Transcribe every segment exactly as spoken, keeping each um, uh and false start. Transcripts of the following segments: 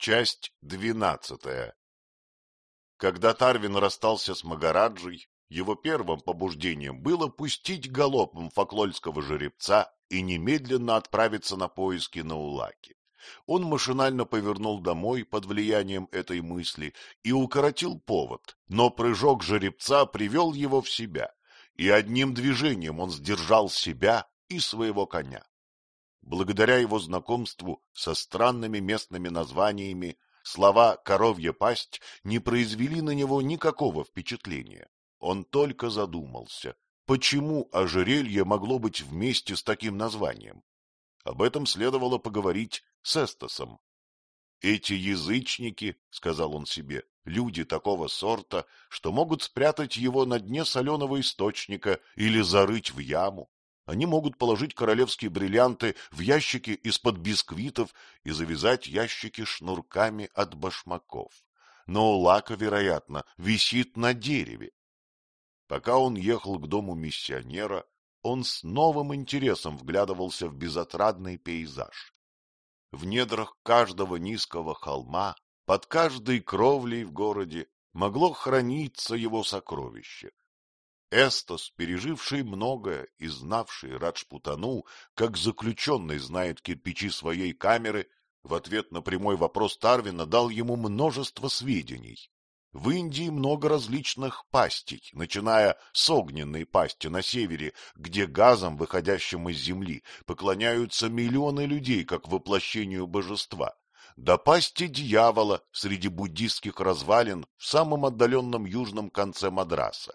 Часть двенадцатая. Когда Тарвин расстался с Магараджей, его первым побуждением было пустить галопом факлольского жеребца и немедленно отправиться на поиски Наулаки. Он машинально повернул домой под влиянием этой мысли и укоротил повод, но прыжок жеребца привел его в себя, и одним движением он сдержал себя и своего коня. Благодаря его знакомству со странными местными названиями, слова «коровья пасть» не произвели на него никакого впечатления. Он только задумался, почему ожерелье могло быть вместе с таким названием. Об этом следовало поговорить с Эстосом. «Эти язычники, — сказал он себе, — люди такого сорта, что могут спрятать его на дне соленого источника или зарыть в яму. Они могут положить королевские бриллианты в ящики из-под бисквитов и завязать ящики шнурками от башмаков. Но Лака, вероятно, висит на дереве». Пока он ехал к дому миссионера, он с новым интересом вглядывался в безотрадный пейзаж. В недрах каждого низкого холма, под каждой кровлей в городе, могло храниться его сокровище. Эстос, переживший многое и знавший Раджпутану, как заключенный знает кирпичи своей камеры, в ответ на прямой вопрос Тарвина дал ему множество сведений. В Индии много различных пастей, начиная с огненной пасти на севере, где газом, выходящим из земли, поклоняются миллионы людей как воплощению божества, до пасти дьявола среди буддистских развалин в самом отдаленном южном конце Мадраса.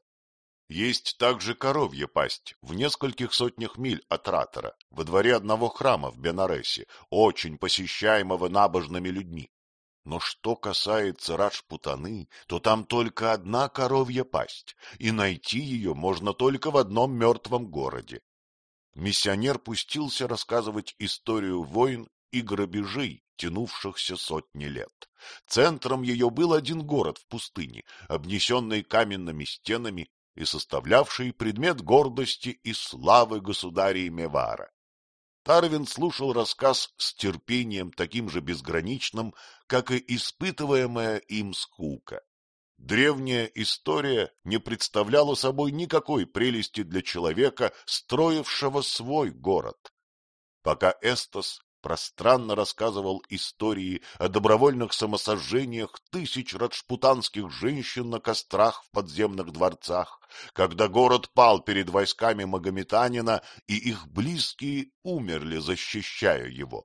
Есть также коровья пасть в нескольких сотнях миль от Ратора, во дворе одного храма в Бенаресе, очень посещаемого набожными людьми. Но что касается Раджпутаны, то там только одна коровья пасть, и найти ее можно только в одном мертвом городе. Миссионер пустился рассказывать историю войн и грабежей, тянувшихся сотни лет. Центром ее был один город в пустыне, обнесенный каменными стенами и составлявший предмет гордости и славы государей Мевара. Тарвин слушал рассказ с терпением таким же безграничным, как и испытываемая им скука. Древняя история не представляла собой никакой прелести для человека, строившего свой город. Пока Эстос пространно рассказывал истории о добровольных самосожжениях тысяч раджпутанских женщин на кострах в подземных дворцах, когда город пал перед войсками магометанина, и их близкие умерли, защищая его.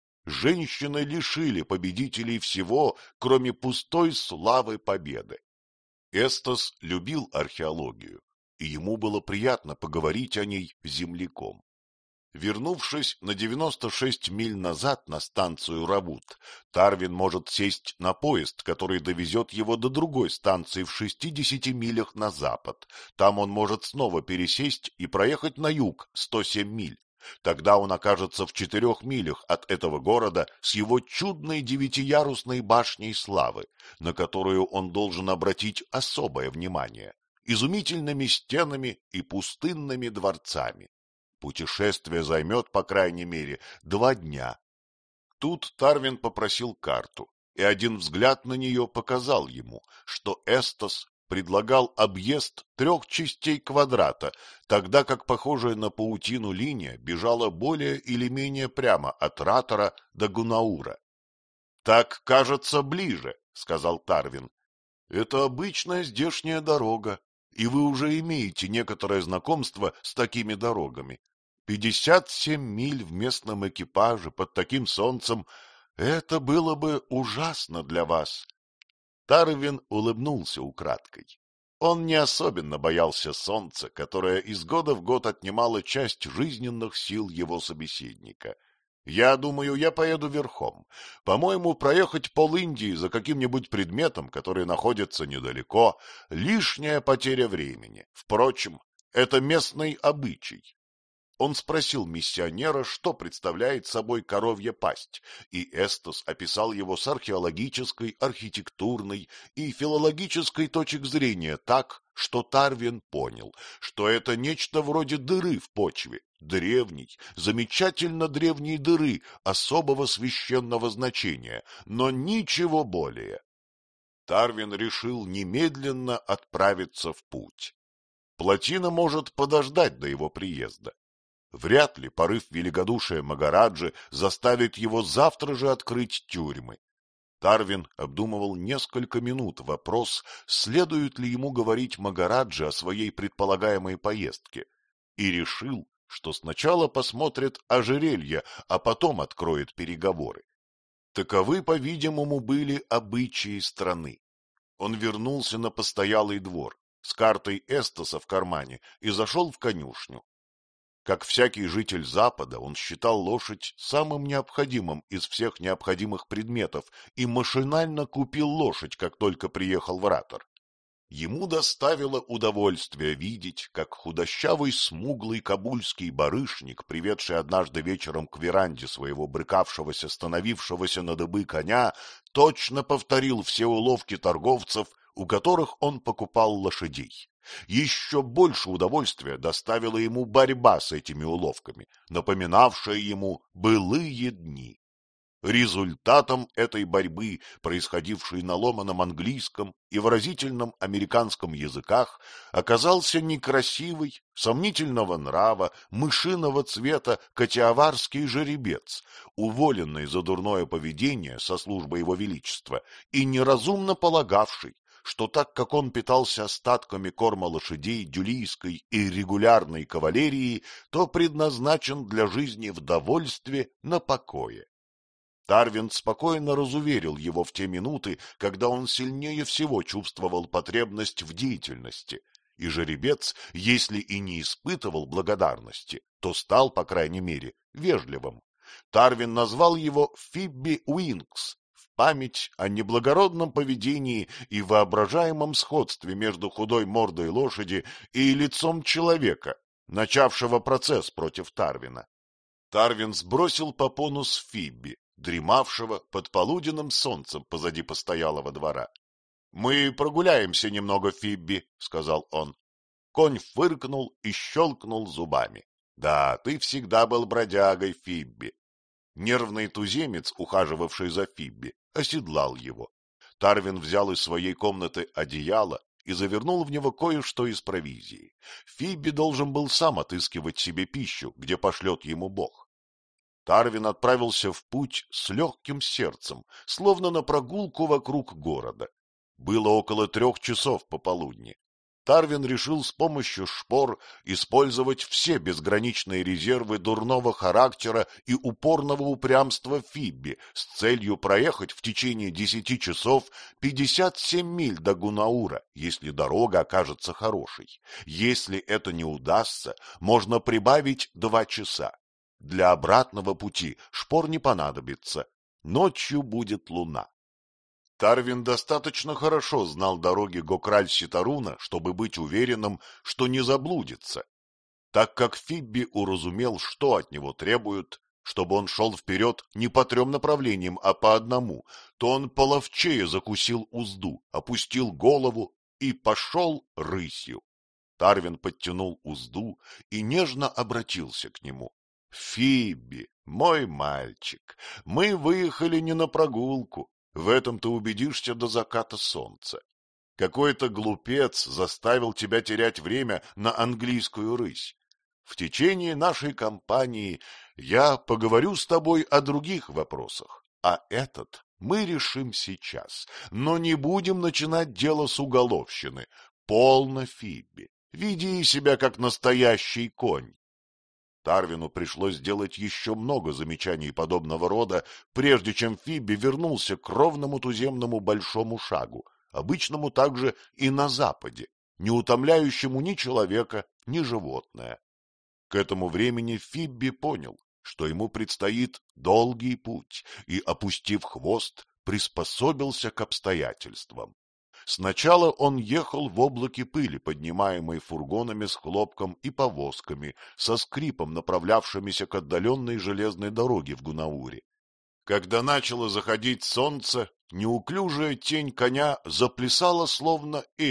Женщины лишили победителей всего, кроме пустой славы победы. Эстос любил археологию, и ему было приятно поговорить о ней земляком. Вернувшись на девяносто шесть миль назад на станцию Равут, Тарвин может сесть на поезд, который довезет его до другой станции в шестидесяти милях на запад. Там он может снова пересесть и проехать на юг сто семь миль. Тогда он окажется в четырех милях от этого города с его чудной девятиярусной башней славы, на которую он должен обратить особое внимание, изумительными стенами и пустынными дворцами. Путешествие займет, по крайней мере, два дня. Тут Тарвин попросил карту, и один взгляд на нее показал ему, что Эстос предлагал объезд трех частей квадрата, тогда как похожая на паутину линия бежала более или менее прямо от Ратора до Гунаура. — Так, кажется, ближе, — сказал Тарвин. — Это обычная здешняя дорога, и вы уже имеете некоторое знакомство с такими дорогами. Пятьдесят семь миль в местном экипаже под таким солнцем — это было бы ужасно для вас. Тарвин улыбнулся украдкой. Он не особенно боялся солнца, которое из года в год отнимало часть жизненных сил его собеседника. — Я думаю, я поеду верхом. По-моему, проехать пол-Индии за каким-нибудь предметом, который находится недалеко, — лишняя потеря времени. Впрочем, это местный обычай. Он спросил миссионера, что представляет собой коровья пасть, и Эстос описал его с археологической, архитектурной и филологической точек зрения так, что Тарвин понял, что это нечто вроде дыры в почве, древней, замечательно древней дыры особого священного значения, но ничего более. Тарвин решил немедленно отправиться в путь. Плотина может подождать до его приезда. Вряд ли порыв великодушия Магараджи заставит его завтра же открыть тюрьмы. Тарвин обдумывал несколько минут вопрос, следует ли ему говорить Магараджи о своей предполагаемой поездке, и решил, что сначала посмотрит ожерелье, а потом откроет переговоры. Таковы, по-видимому, были обычаи страны. Он вернулся на постоялый двор с картой Эстоса в кармане и зашел в конюшню. Как всякий житель Запада, он считал лошадь самым необходимым из всех необходимых предметов и машинально купил лошадь, как только приехал в Ратор. Ему доставило удовольствие видеть, как худощавый смуглый кабульский барышник, приведший однажды вечером к веранде своего брыкавшегося, становившегося на дыбы коня, точно повторил все уловки торговцев, у которых он покупал лошадей. Еще больше удовольствия доставила ему борьба с этими уловками, напоминавшая ему былые дни. Результатом этой борьбы, происходившей на ломаном английском и выразительном американском языках, оказался некрасивый, сомнительного нрава, мышиного цвета катиаварский жеребец, уволенный за дурное поведение со службы его величества и неразумно полагавший, что так как он питался остатками корма лошадей дюлийской и регулярной кавалерии, то предназначен для жизни в довольстве на покое. Тарвин спокойно разуверил его в те минуты, когда он сильнее всего чувствовал потребность в деятельности, и жеребец, если и не испытывал благодарности, то стал, по крайней мере, вежливым. Тарвин назвал его Фибби Уинкс, в память о неблагородном поведении и воображаемом сходстве между худой мордой лошади и лицом человека, начавшего процесс против Тарвина. Тарвин сбросил попону с Фибби, дремавшего под полуденным солнцем позади постоялого двора. — Мы прогуляемся немного, Фибби, — сказал он. Конь фыркнул и щелкнул зубами. — Да, ты всегда был бродягой, Фибби. Нервный туземец, ухаживавший за Фибби, оседлал его. Тарвин взял из своей комнаты одеяло и завернул в него кое-что из провизии. Фибби должен был сам отыскивать себе пищу, где пошлет ему Бог. Тарвин отправился в путь с легким сердцем, словно на прогулку вокруг города. Было около трех часов пополудни. Тарвин решил с помощью шпор использовать все безграничные резервы дурного характера и упорного упрямства Фибби с целью проехать в течение десяти часов пятьдесят семь миль до Гунаура, если дорога окажется хорошей. Если это не удастся, можно прибавить два часа. Для обратного пути шпор не понадобится. Ночью будет луна. Тарвин достаточно хорошо знал дороги Гокраль-Ситаруна, чтобы быть уверенным, что не заблудится. Так как Фибби уразумел, что от него требуют, чтобы он шел вперед не по трем направлениям, а по одному, то он половчее закусил узду, опустил голову и пошел рысью. Тарвин подтянул узду и нежно обратился к нему. — Фибби, мой мальчик, мы выехали не на прогулку. В этом ты убедишься до заката солнца. Какой-то глупец заставил тебя терять время на английскую рысь. В течение нашей кампании я поговорю с тобой о других вопросах, а этот мы решим сейчас. Но не будем начинать дело с уголовщины. Полно, Фибби, веди себя как настоящий конь. Тарвину пришлось сделать еще много замечаний подобного рода, прежде чем Фибби вернулся к ровному туземному большому шагу, обычному также и на Западе, не утомляющему ни человека, ни животное. К этому времени Фибби понял, что ему предстоит долгий путь, и, опустив хвост, приспособился к обстоятельствам. Сначала он ехал в облаке пыли, поднимаемой фургонами с хлопком и повозками, со скрипом, направлявшимися к отдаленной железной дороге в Гунауре. Когда начало заходить солнце, неуклюжая тень коня заплясала, словно эльф,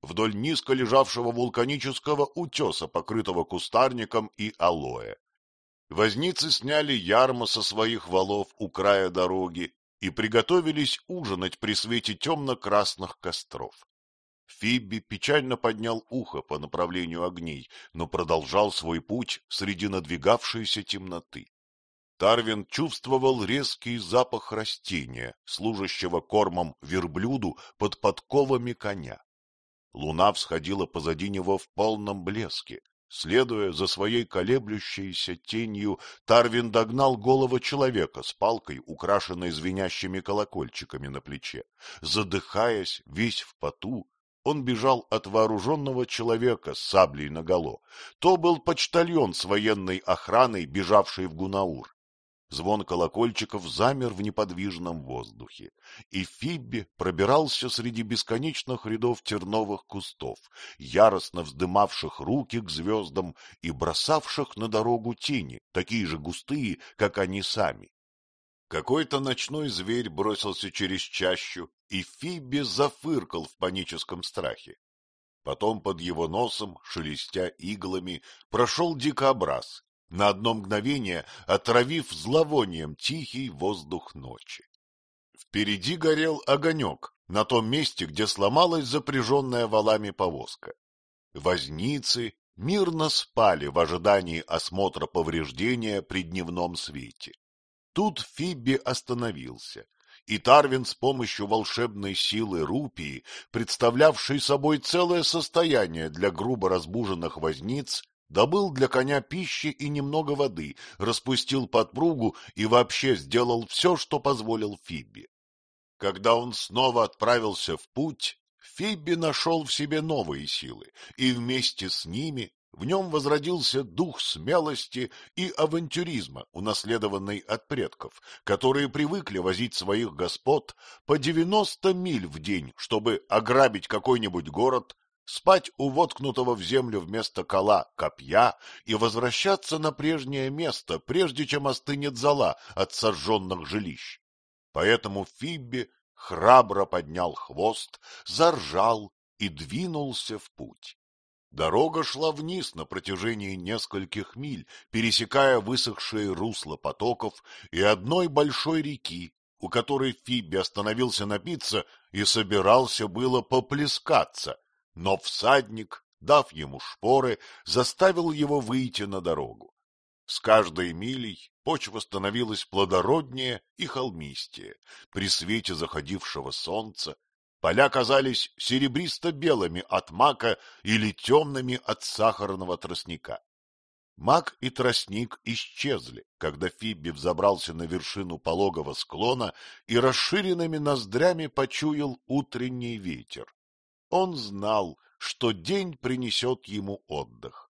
вдоль низко лежавшего вулканического утеса, покрытого кустарником и алоэ. Возницы сняли ярмо со своих валов у края дороги и приготовились ужинать при свете темно-красных костров. Фибби печально поднял ухо по направлению огней, но продолжал свой путь среди надвигавшейся темноты. Тарвин чувствовал резкий запах растения, служащего кормом верблюду под подковами коня. Луна всходила позади него в полном блеске. Следуя за своей колеблющейся тенью, Тарвин догнал голого человека с палкой, украшенной звенящими колокольчиками на плече. Задыхаясь, весь в поту, он бежал от вооруженного человека с саблей наголо. То был почтальон с военной охраной, бежавший в Гунаур. Звон колокольчиков замер в неподвижном воздухе, и Фибби пробирался среди бесконечных рядов терновых кустов, яростно вздымавших руки к звездам и бросавших на дорогу тени, такие же густые, как они сами. Какой-то ночной зверь бросился через чащу, и Фибби зафыркал в паническом страхе. Потом под его носом, шелестя иглами, прошел дикобраз, на одно мгновение отравив зловонием тихий воздух ночи. Впереди горел огонек на том месте, где сломалась запряженная валами повозка. Возницы мирно спали в ожидании осмотра повреждения при дневном свете. Тут Фибби остановился, и Тарвин с помощью волшебной силы рупии, представлявшей собой целое состояние для грубо разбуженных возниц, добыл для коня пищи и немного воды, распустил подпругу и вообще сделал все, что позволил Фибби. Когда он снова отправился в путь, Фибби нашел в себе новые силы, и вместе с ними в нем возродился дух смелости и авантюризма, унаследованный от предков, которые привыкли возить своих господ по девяносто миль в день, чтобы ограбить какой-нибудь город, спать у воткнутого в землю вместо кола копья и возвращаться на прежнее место, прежде чем остынет зола от сожженных жилищ. Поэтому Фибби храбро поднял хвост, заржал и двинулся в путь. Дорога шла вниз на протяжении нескольких миль, пересекая высохшие русла потоков и одной большой реки, у которой Фибби остановился напиться и собирался было поплескаться, но всадник, дав ему шпоры, заставил его выйти на дорогу. С каждой милей почва становилась плодороднее и холмистее. При свете заходившего солнца поля казались серебристо-белыми от мака или темными от сахарного тростника. Мак и тростник исчезли, когда Фибби взобрался на вершину пологого склона и расширенными ноздрями почуял утренний ветер. Он знал, что день принесет ему отдых.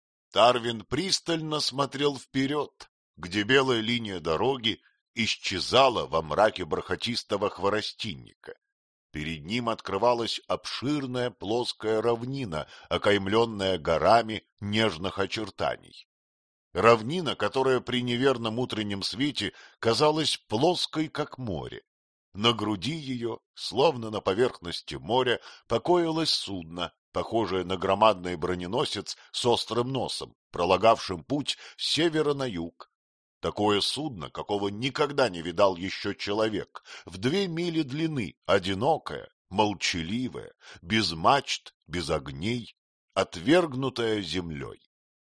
Тарвин пристально смотрел вперед, где белая линия дороги исчезала во мраке бархатистого хворостинника. Перед ним открывалась обширная плоская равнина, окаймленная горами нежных очертаний. Равнина, которая при неверном утреннем свете казалась плоской, как море. На груди ее, словно на поверхности моря, покоилось судно, похожее на громадный броненосец с острым носом, пролагавшим путь с севера на юг. Такое судно, какого никогда не видал еще человек, в две мили длины, одинокое, молчаливое, без мачт, без огней, отвергнутое землей.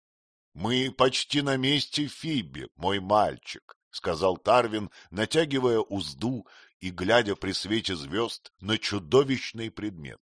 — Мы почти на месте, Фибби, мой мальчик, — сказал Тарвин, натягивая узду и глядя при свете звезд на чудовищный предмет.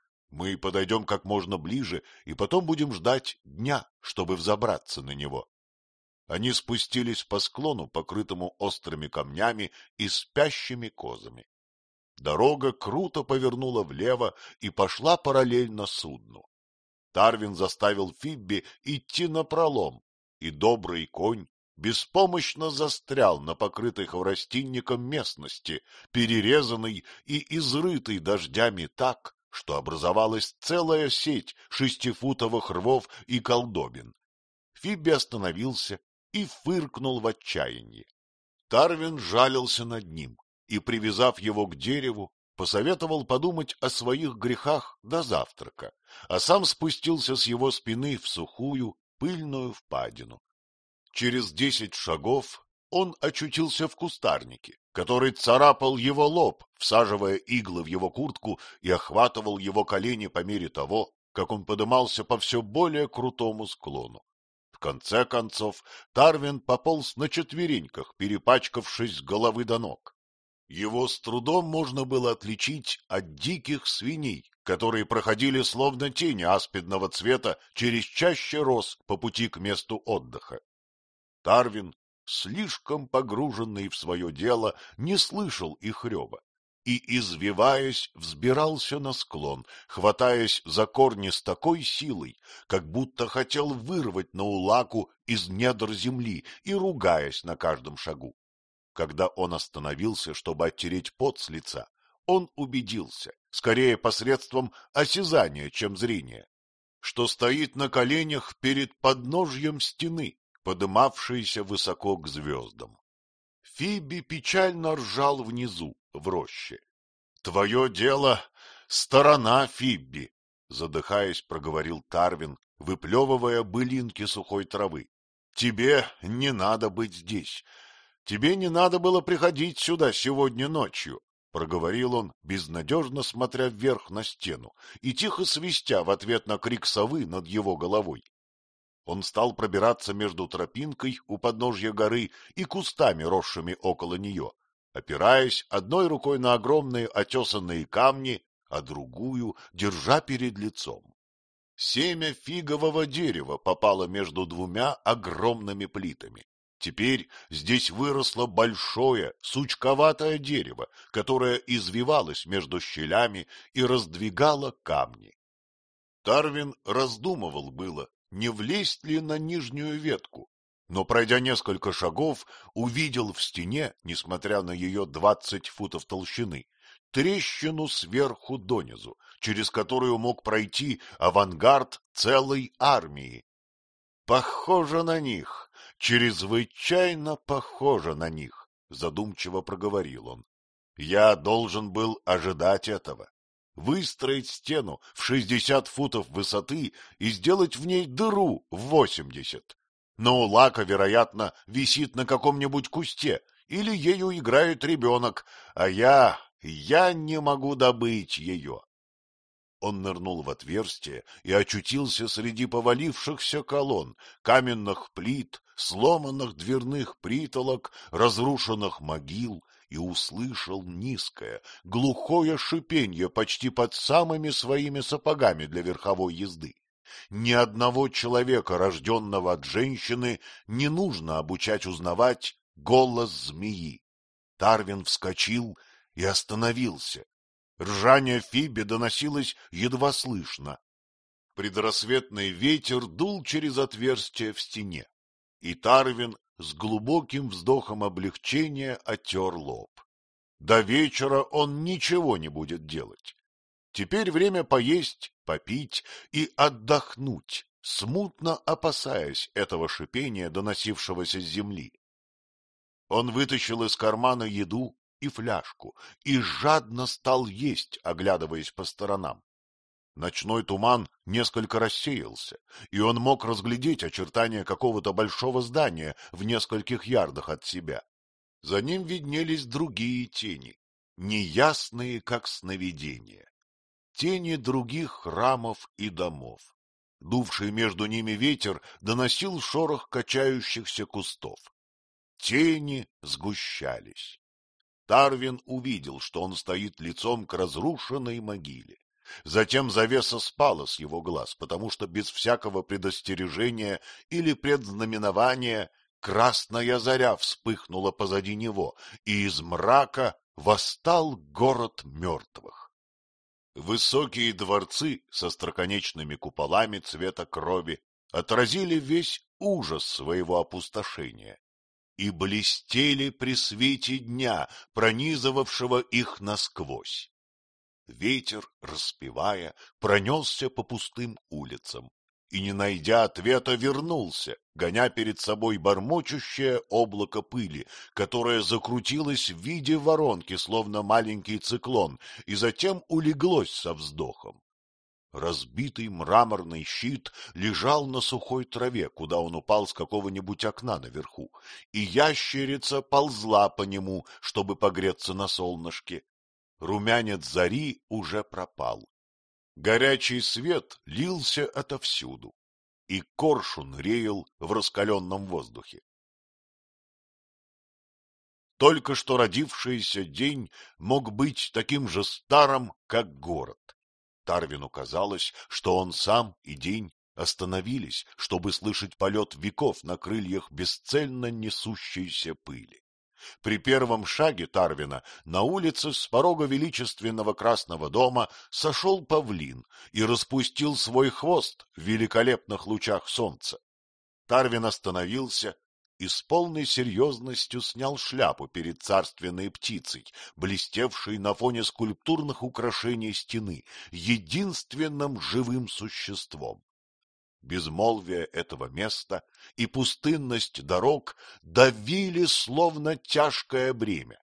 Мы подойдем как можно ближе и потом будем ждать дня, чтобы взобраться на него. Они спустились по склону, покрытому острыми камнями и спящими козами. Дорога круто повернула влево и пошла параллельно судну. Тарвин заставил Фибби идти напролом, и добрый конь беспомощно застрял на покрытой хворостинником местности, перерезанной и изрытой дождями так, что образовалась целая сеть шестифутовых рвов и колдобин. Фибби остановился и фыркнул в отчаянии. Тарвин жалился над ним и, привязав его к дереву, посоветовал подумать о своих грехах до завтрака, а сам спустился с его спины в сухую, пыльную впадину. Через десять шагов он очутился в кустарнике, который царапал его лоб, всаживая иглы в его куртку и охватывал его колени по мере того, как он подымался по все более крутому склону. В конце концов Тарвин пополз на четвереньках, перепачкавшись с головы до ног. Его с трудом можно было отличить от диких свиней, которые проходили словно тени аспидного цвета через чаще роз по пути к месту отдыха. Тарвин, слишком погруженный в свое дело, не слышал их рева и, извиваясь, взбирался на склон, хватаясь за корни с такой силой, как будто хотел вырвать Наулаку из недр земли и ругаясь на каждом шагу. Когда он остановился, чтобы оттереть пот с лица, он убедился, скорее посредством осязания, чем зрения, что стоит на коленях перед подножьем стены, подымавшейся высоко к звездам. Фиби печально ржал внизу, в роще. — Твое дело — сторона, Фибби, — задыхаясь, проговорил Тарвин, выплевывая былинки сухой травы. — Тебе не надо быть здесь. Тебе не надо было приходить сюда сегодня ночью, — проговорил он, безнадежно смотря вверх на стену и тихо свистя в ответ на крик совы над его головой. Он стал пробираться между тропинкой у подножья горы и кустами, росшими около нее, опираясь одной рукой на огромные отесанные камни, а другую держа перед лицом. Семя фигового дерева попало между двумя огромными плитами. Теперь здесь выросло большое, сучковатое дерево, которое извивалось между щелями и раздвигало камни. Тарвин раздумывал было, не влезть ли на нижнюю ветку, но, пройдя несколько шагов, увидел в стене, несмотря на ее двадцать футов толщины, трещину сверху донизу, через которую мог пройти авангард целой армии. Похоже на них, чрезвычайно похоже на них, задумчиво проговорил он. Я должен был ожидать этого. Выстроить стену в шестьдесят футов высоты и сделать в ней дыру в восемьдесят. Наулака, вероятно, висит на каком-нибудь кусте, или ею играет ребенок, а я, я не могу добыть ее. Он нырнул в отверстие и очутился среди повалившихся колонн, каменных плит, сломанных дверных притолок, разрушенных могил, и услышал низкое, глухое шипенье почти под самыми своими сапогами для верховой езды. Ни одного человека, рожденного от женщины, не нужно обучать узнавать голос змеи. Тарвин вскочил и остановился. Ржание Фиби доносилось едва слышно. Предрассветный ветер дул через отверстие в стене, и Тарвин с глубоким вздохом облегчения отер лоб. До вечера он ничего не будет делать. Теперь время поесть, попить и отдохнуть, смутно опасаясь этого шипения, доносившегося с земли. Он вытащил из кармана еду и фляжку и жадно стал есть, оглядываясь по сторонам. Ночной туман несколько рассеялся, и он мог разглядеть очертания какого-то большого здания в нескольких ярдах от себя. За ним виднелись другие тени, неясные, как сновидения. Тени других храмов и домов. Дувший между ними ветер доносил шорох качающихся кустов. Тени сгущались. Тарвин увидел, что он стоит лицом к разрушенной могиле. Затем завеса спала с его глаз, потому что без всякого предостережения или предзнаменования красная заря вспыхнула позади него, и из мрака восстал город мертвых. Высокие дворцы со строконечными куполами цвета крови отразили весь ужас своего опустошения и блестели при свете дня, пронизывавшего их насквозь. Ветер, распевая, пронесся по пустым улицам. и, не найдя ответа, вернулся, гоня перед собой бормочущее облако пыли, которое закрутилось в виде воронки, словно маленький циклон, и затем улеглось со вздохом. Разбитый мраморный щит лежал на сухой траве, куда он упал с какого-нибудь окна наверху, и ящерица ползла по нему, чтобы погреться на солнышке. Румянец зари уже пропал. Горячий свет лился отовсюду, и коршун реял в раскаленном воздухе. Только что родившийся день мог быть таким же старым, как город. Тарвину казалось, что он сам и день остановились, чтобы слышать полет веков на крыльях бесцельно несущейся пыли. При первом шаге Тарвина на улице с порога величественного Красного дома сошел павлин и распустил свой хвост в великолепных лучах солнца. Тарвин остановился и с полной серьезностью снял шляпу перед царственной птицей, блестевшей на фоне скульптурных украшений стены, единственным живым существом. Безмолвие этого места и пустынность дорог давили, словно тяжкое бремя.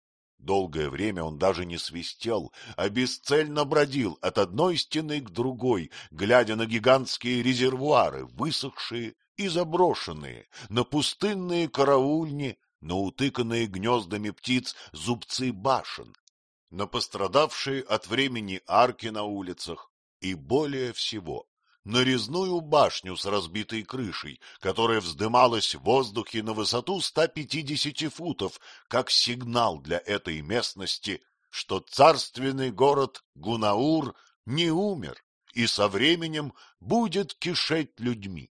Долгое время он даже не свистел, а бесцельно бродил от одной стены к другой, глядя на гигантские резервуары, высохшие и заброшенные, на пустынные караульни, на утыканные гнездами птиц зубцы башен, на пострадавшие от времени арки на улицах и, более всего, на резную башню с разбитой крышей, которая вздымалась в воздухе на высоту ста пятидесяти футов, как сигнал для этой местности, что царственный город Гунаур не умер и со временем будет кишеть людьми.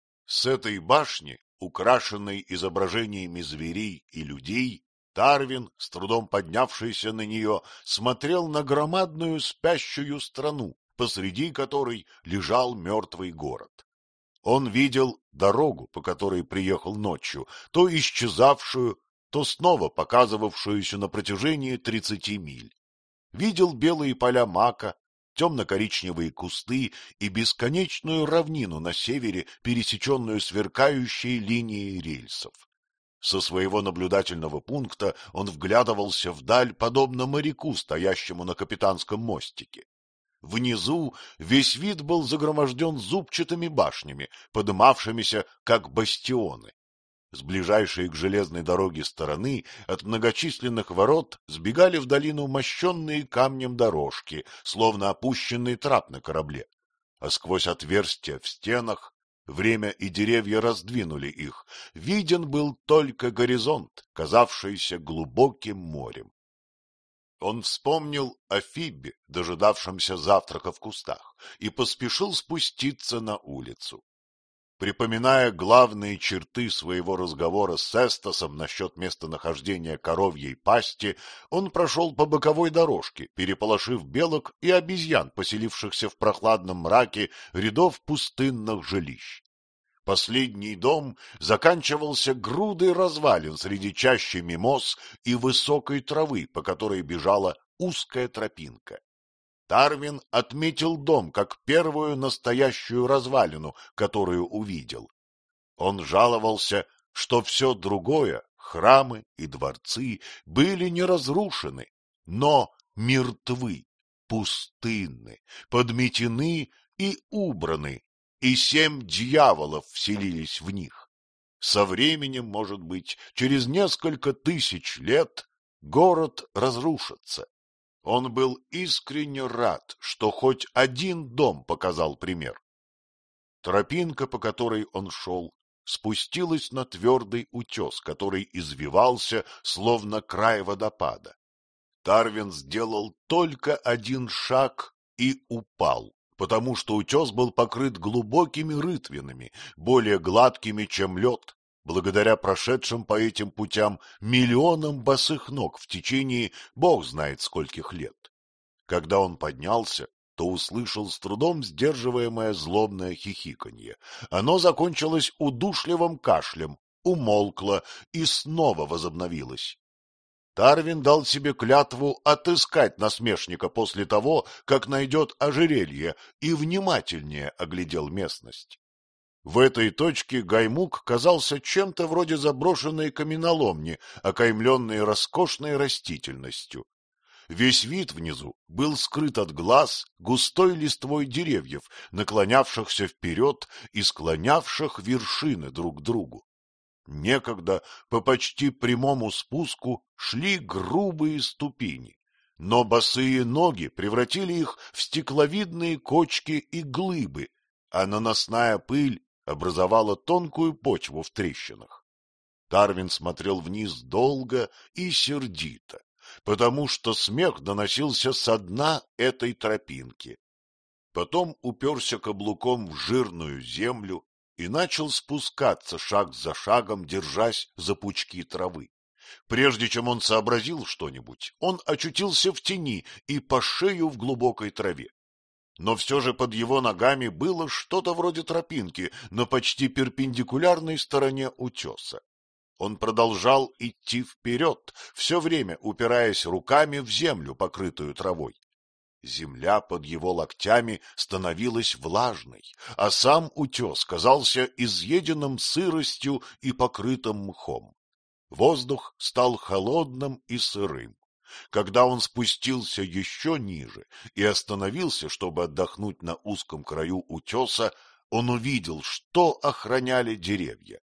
С этой башни, украшенной изображениями зверей и людей, Тарвин, с трудом поднявшийся на нее, смотрел на громадную спящую страну, посреди которой лежал мертвый город. Он видел дорогу, по которой приехал ночью, то исчезавшую, то снова показывавшуюся на протяжении тридцати миль. Видел белые поля мака, темно-коричневые кусты и бесконечную равнину на севере, пересеченную сверкающей линией рельсов. Со своего наблюдательного пункта он вглядывался вдаль, подобно моряку, стоящему на капитанском мостике. Внизу весь вид был загроможден зубчатыми башнями, подымавшимися, как бастионы. С ближайшей к железной дороге стороны от многочисленных ворот сбегали в долину мощенные камнем дорожки, словно опущенный трап на корабле, а сквозь отверстия в стенах время и деревья раздвинули их, виден был только горизонт, казавшийся глубоким морем. Он вспомнил о Фибе, дожидавшемся завтрака в кустах, и поспешил спуститься на улицу. Припоминая главные черты своего разговора с Эстосом насчет местонахождения коровьей пасти, он прошел по боковой дорожке, переполошив белок и обезьян, поселившихся в прохладном мраке рядов пустынных жилищ. Последний дом заканчивался грудой развалин среди чащи мимоз и высокой травы, по которой бежала узкая тропинка. Тарвин отметил дом как первую настоящую развалину, которую увидел. Он жаловался, что все другое, храмы и дворцы, были не разрушены, но мертвы, пустынны, подметены и убраны, и семь дьяволов вселились в них. Со временем, может быть, через несколько тысяч лет город разрушится. Он был искренне рад, что хоть один дом показал пример. Тропинка, по которой он шел, спустилась на твердый утес, который извивался, словно край водопада. Тарвин сделал только один шаг и упал, потому что утес был покрыт глубокими рытвинами, более гладкими, чем лед, благодаря прошедшим по этим путям миллионам босых ног в течение бог знает скольких лет. Когда он поднялся, то услышал с трудом сдерживаемое злобное хихиканье. Оно закончилось удушливым кашлем, умолкло и снова возобновилось. Тарвин дал себе клятву отыскать насмешника после того, как найдет ожерелье, и внимательнее оглядел местность. В этой точке Гаймук казался чем-то вроде заброшенной каменоломни, окаймленной роскошной растительностью. Весь вид внизу был скрыт от глаз густой листвой деревьев, наклонявшихся вперед и склонявших вершины друг к другу. Некогда по почти прямому спуску шли грубые ступени, но босые ноги превратили их в стекловидные кочки и глыбы, а наносная пыль образовала тонкую почву в трещинах. Тарвин смотрел вниз долго и сердито, потому что смех доносился со дна этой тропинки. Потом уперся каблуком в жирную землю и начал спускаться шаг за шагом, держась за пучки травы. Прежде чем он сообразил что-нибудь, он очутился в тени и по шею в глубокой траве. Но все же под его ногами было что-то вроде тропинки на почти перпендикулярной стороне утеса. Он продолжал идти вперед, все время упираясь руками в землю, покрытую травой. Земля под его локтями становилась влажной, а сам утес казался изъеденным сыростью и покрытым мхом. Воздух стал холодным и сырым. Когда он спустился еще ниже и остановился, чтобы отдохнуть на узком краю утеса, он увидел, что охраняли деревья.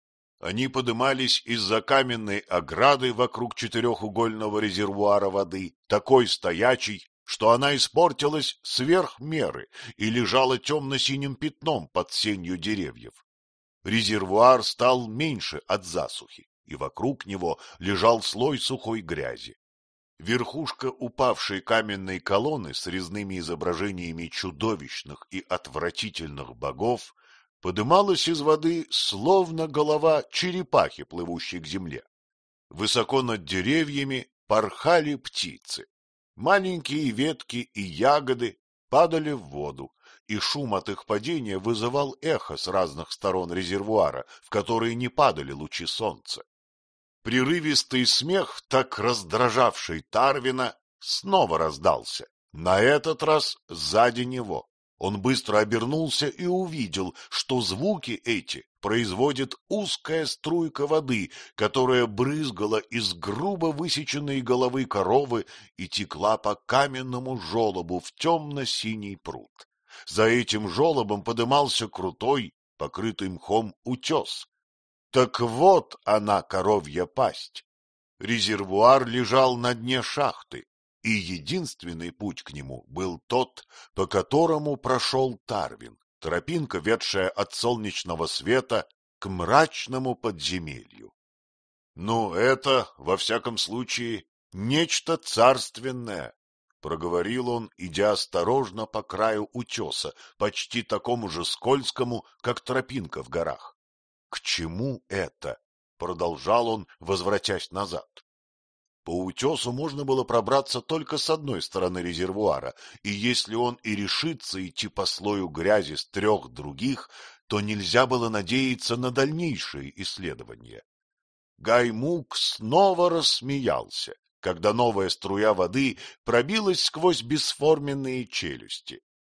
Они подымались из-за каменной ограды вокруг четырехугольного резервуара воды, такой стоячей, что она испортилась сверх меры и лежала темно-синим пятном под сенью деревьев. Резервуар стал меньше от засухи, и вокруг него лежал слой сухой грязи. Верхушка упавшей каменной колонны с резными изображениями чудовищных и отвратительных богов подымалась из воды, словно голова черепахи, плывущей к земле. Высоко над деревьями порхали птицы. Маленькие ветки и ягоды падали в воду, и шум от их падения вызывал эхо с разных сторон резервуара, в которые не падали лучи солнца. Прерывистый смех, так раздражавший Тарвина, снова раздался, на этот раз сзади него. Он быстро обернулся и увидел, что звуки эти производит узкая струйка воды, которая брызгала из грубо высеченной головы коровы и текла по каменному желобу в темно-синий пруд. За этим желобом подымался крутой, покрытый мхом утес. Так вот она, коровья пасть. Резервуар лежал на дне шахты, и единственный путь к нему был тот, по которому прошел Тарвин, тропинка, ведшая от солнечного света к мрачному подземелью. Ну, это, во всяком случае, нечто царственное, — проговорил он, идя осторожно по краю утеса, почти такому же скользкому, как тропинка в горах. К чему это? — продолжал он, возвратясь назад. По утесу можно было пробраться только с одной стороны резервуара, и если он и решится идти по слою грязи с трех других, то нельзя было надеяться на дальнейшие исследования. Гаймук снова рассмеялся, когда новая струя воды пробилась сквозь бесформенные челюсти.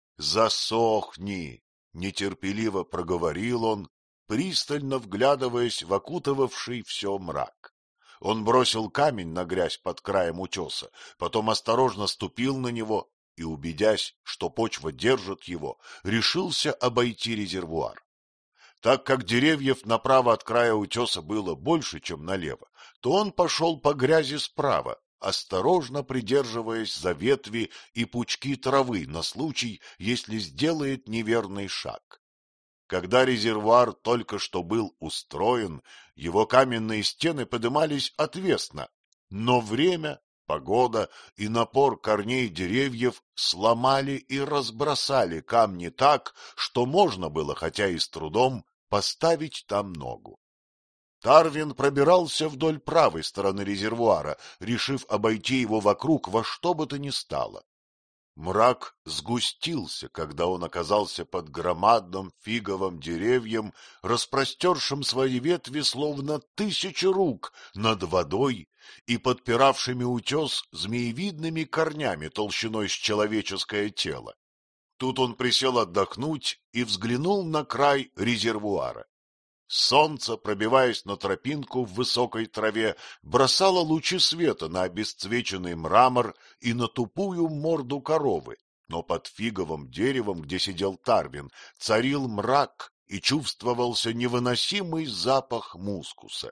«Засохни!» — нетерпеливо проговорил он, пристально вглядываясь в окутывавший все мрак. Он бросил камень на грязь под краем утеса, потом осторожно ступил на него и, убедясь, что почва держит его, решился обойти резервуар. Так как деревьев направо от края утеса было больше, чем налево, то он пошел по грязи справа, осторожно придерживаясь за ветви и пучки травы на случай, если сделает неверный шаг. Когда резервуар только что был устроен, его каменные стены подымались отвесно, но время, погода и напор корней деревьев сломали и разбросали камни так, что можно было, хотя и с трудом, поставить там ногу. Тарвин пробирался вдоль правой стороны резервуара, решив обойти его вокруг во что бы то ни стало. Мрак сгустился, когда он оказался под громадным фиговым деревьем, распростершим свои ветви словно тысячи рук над водой и подпиравшими утес змеевидными корнями толщиной с человеческое тело. Тут он присел отдохнуть и взглянул на край резервуара. Солнце, пробиваясь на тропинку в высокой траве, бросало лучи света на обесцвеченный мрамор и на тупую морду коровы, но под фиговым деревом, где сидел Тарвин, царил мрак и чувствовался невыносимый запах мускуса.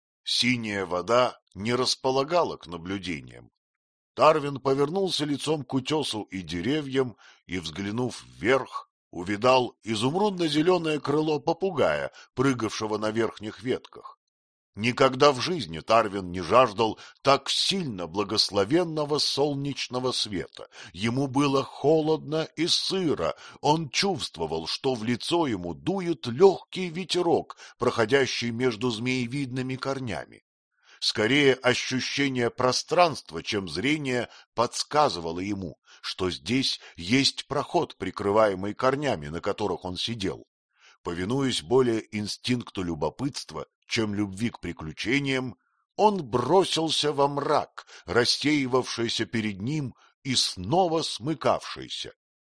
Синяя вода не располагала к наблюдениям. Тарвин повернулся лицом к утесу и деревьям и, взглянув вверх, увидал изумрудно-зеленое крыло попугая, прыгавшего на верхних ветках. Никогда в жизни Тарвин не жаждал так сильно благословенного солнечного света. Ему было холодно и сыро, он чувствовал, что в лицо ему дует легкий ветерок, проходящий между змеевидными корнями. Скорее ощущение пространства, чем зрение, подсказывало ему, что здесь есть проход, прикрываемый корнями, на которых он сидел. Повинуясь более инстинкту любопытства, чем любви к приключениям, он бросился во мрак, рассеивавшийся перед ним и снова смыкавшийся.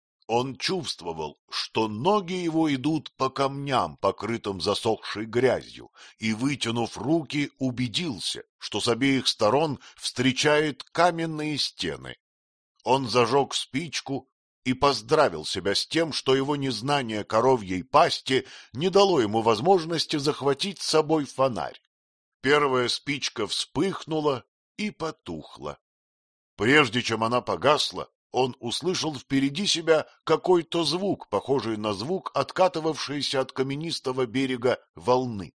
Он чувствовал, что ноги его идут по камням, покрытым засохшей грязью, и, вытянув руки, убедился, что с обеих сторон встречает каменные стены. Он зажег спичку и поздравил себя с тем, что его незнание коровьей пасти не дало ему возможности захватить с собой фонарь. Первая спичка вспыхнула и потухла. Прежде чем она погасла, он услышал впереди себя какой-то звук, похожий на звук откатывавшейся от каменистого берега волны.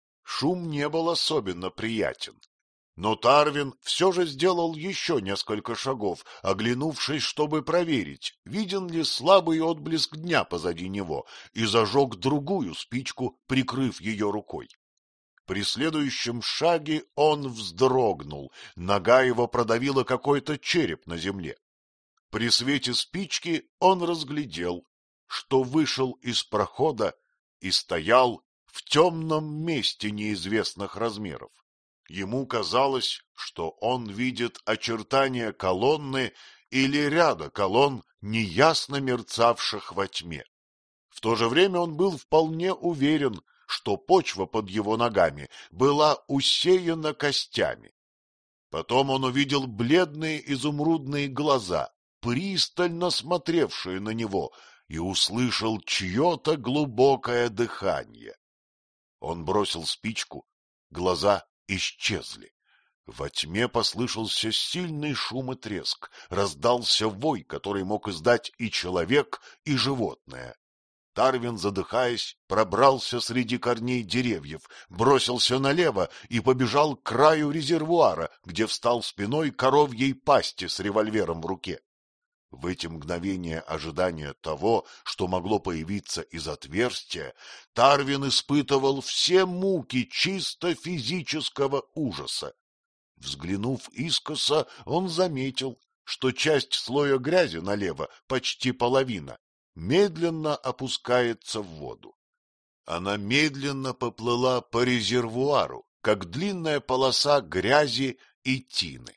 Шум не был особенно приятен. Но Тарвин все же сделал еще несколько шагов, оглянувшись, чтобы проверить, виден ли слабый отблеск дня позади него, и зажег другую спичку, прикрыв ее рукой. При следующем шаге он вздрогнул, нога его продавила какой-то череп на земле. При свете спички он разглядел, что вышел из прохода и стоял в темном месте неизвестных размеров. Ему казалось, что он видит очертания колонны или ряда колонн, неясно мерцавших во тьме. В то же время он был вполне уверен, что почва под его ногами была усеяна костями. Потом он увидел бледные изумрудные глаза, пристально смотревшие на него, и услышал чье-то глубокое дыхание. Он бросил спичку, глаза исчезли. Во тьме послышался сильный шум и треск, раздался вой, который мог издать и человек, и животное. Тарвин, задыхаясь, пробрался среди корней деревьев, бросился налево и побежал к краю резервуара, где встал спиной к коровьей пасти с револьвером в руке. В эти мгновения ожидания того, что могло появиться из отверстия, Тарвин испытывал все муки чисто физического ужаса. Взглянув искоса, он заметил, что часть слоя грязи налево, почти половина, медленно опускается в воду. Она медленно поплыла по резервуару, как длинная полоса грязи и тины.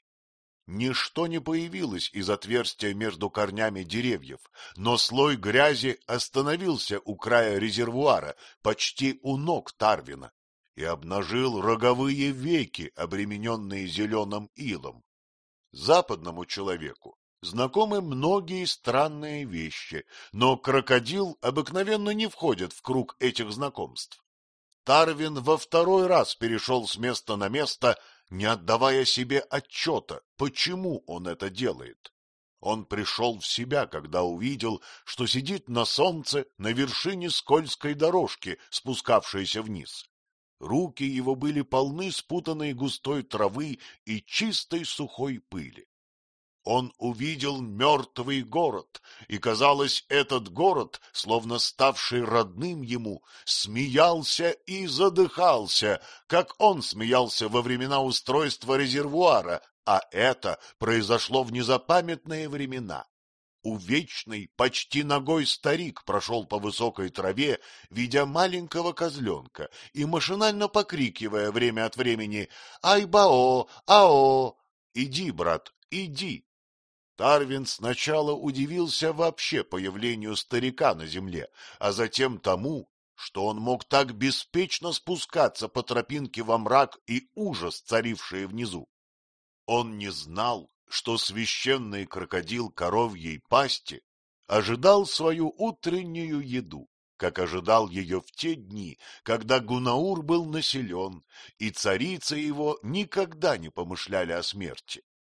Ничто не появилось из отверстия между корнями деревьев, но слой грязи остановился у края резервуара, почти у ног Тарвина, и обнажил роговые веки, обремененные зеленым илом. Западному человеку знакомы многие странные вещи, но крокодил обыкновенно не входит в круг этих знакомств. Тарвин во второй раз перешел с места на место, не отдавая себе отчета, почему он это делает. Он пришел в себя, когда увидел, что сидит на солнце на вершине скользкой дорожки, спускавшейся вниз. Руки его были полны спутанной густой травы и чистой сухой пыли. Он увидел мертвый город, и, казалось, этот город, словно ставший родным ему, смеялся и задыхался, как он смеялся во времена устройства резервуара, а это произошло в незапамятные времена. Увечный, почти нагой старик прошел по высокой траве, видя маленького козленка и машинально покрикивая время от времени «Ай-бао! Ао! Иди, брат, иди!». Тарвин сначала удивился вообще появлению старика на земле, а затем тому, что он мог так беспечно спускаться по тропинке во мрак и ужас, царивший внизу. Он не знал, что священный крокодил коровьей пасти ожидал свою утреннюю еду, как ожидал ее в те дни, когда Гунаур был населен, и царицы его никогда не помышляли о смерти.